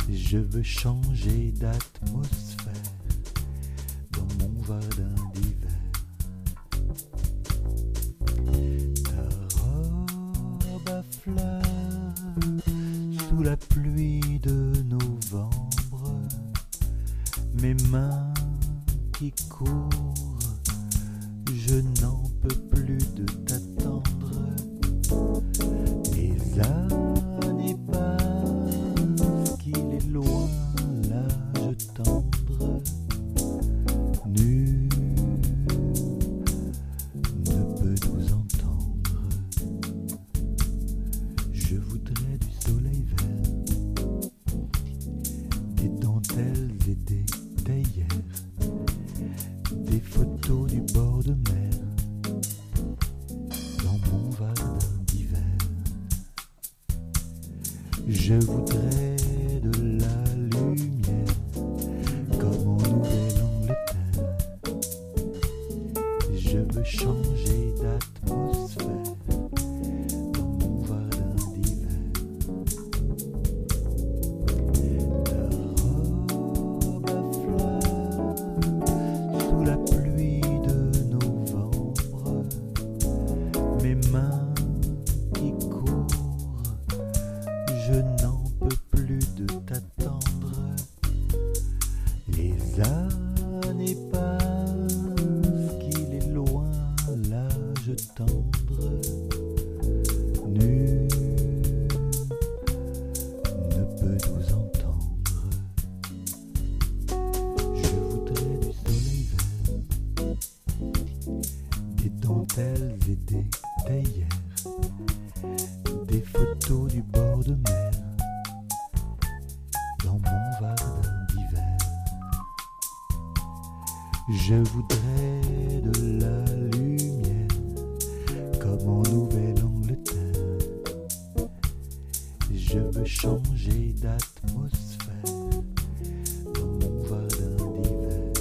Je veux changer d'atmosphère dans mon jardin d'hiver. Ta robe à fleurs sous la pluie de novembre, mes mains qui courent, je n'en peux plus de t'attendre. Les années passent, qu'il est loin l'âge tendre, nul ne peut nous entendre. Je voudrais du soleil vert, des dentelles et des théières, des photos du bord de mer dans mon jardin d'hiver. Je voudrais de la lumière comme en Nouvelle-Angleterre. Je veux changer d'atmosphère dans mon jardin d'hiver. Ta robe à fleurs sous la pluie de novembre, mes mains qui courent, je n'en peux plus de t'attendre. Les années passent, qu'il est loin l'âge tendre, nul ne peut nous entendre. Je voudrais du soleil vert, des dentelles et des théières, des photos du bord de mer dans mon jardin d'hiver. Je voudrais de la lumière comme en Nouvelle-Angleterre. Je veux changer d'atmosphère dans mon jardin d'hiver.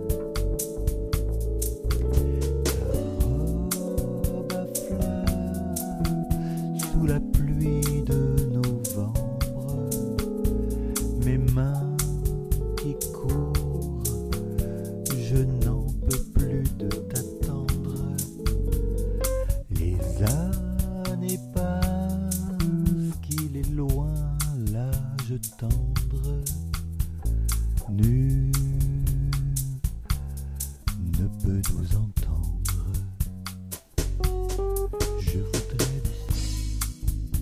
Ta robe à fleurs sous la pluie de novembre, mes mains qui courent, je n'en peux plus de t'attendre. Les années passent, qu'il est loin l'âge tendre, nul ne peut nous entendre. Je voudrais du